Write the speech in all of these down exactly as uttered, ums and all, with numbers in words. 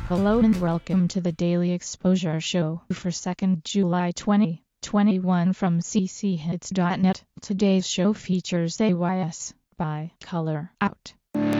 Hello and welcome to the Daily Exposure Show for second July twenty twenty-one from c c hits dot net. Today's show features A Y S by Color Out.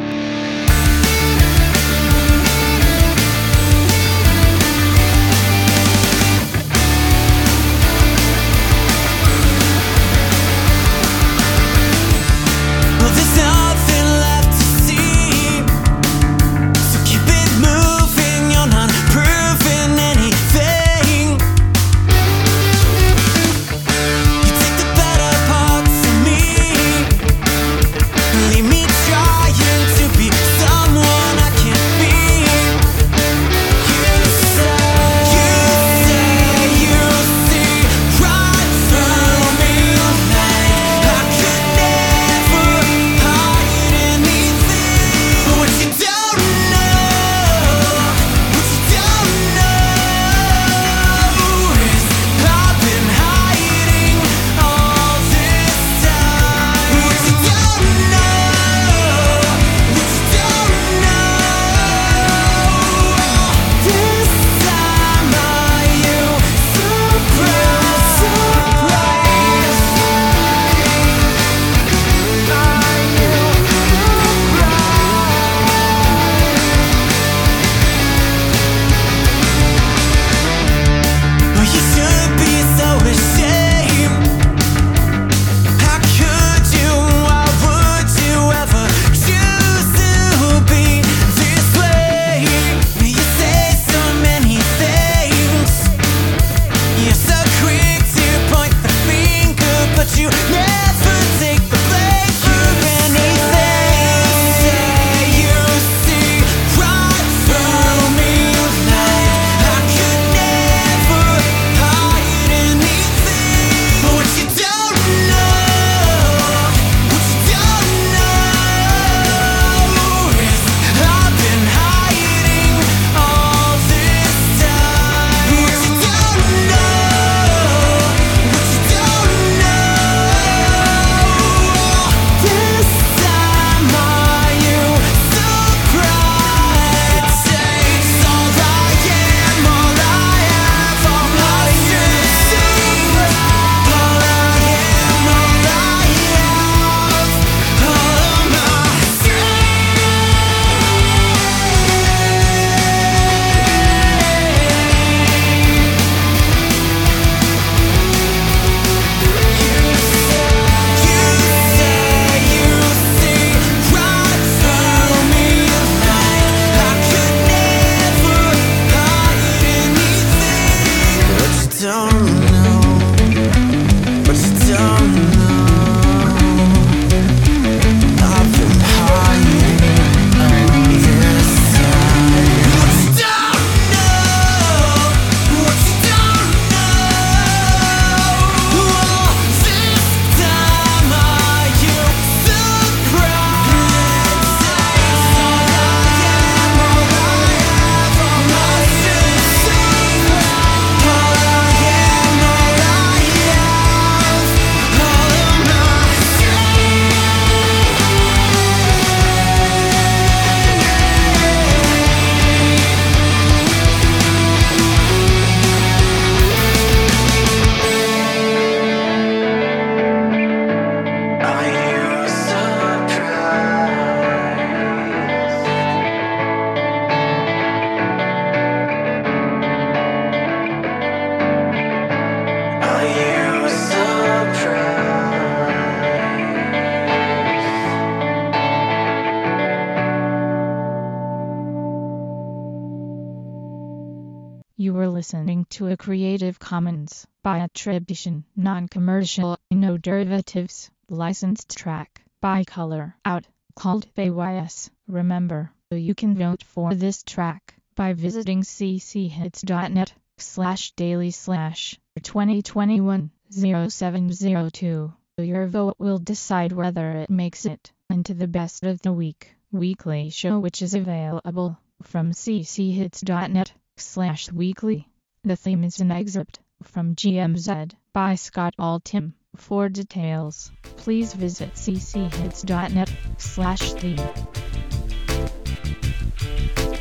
You were listening to a Creative Commons by attribution, non-commercial, no derivatives, licensed track by Color Out, called A Y S. Remember, you can vote for this track by visiting c c hits dot net slash daily slash twenty twenty-one oh seven oh two. Your vote will decide whether it makes it into the best of the week weekly show, which is available from c c hits dot net slash weekly. The theme is an excerpt from G M Z by Scott Altham. For details, please visit c c hits dot net slash theme.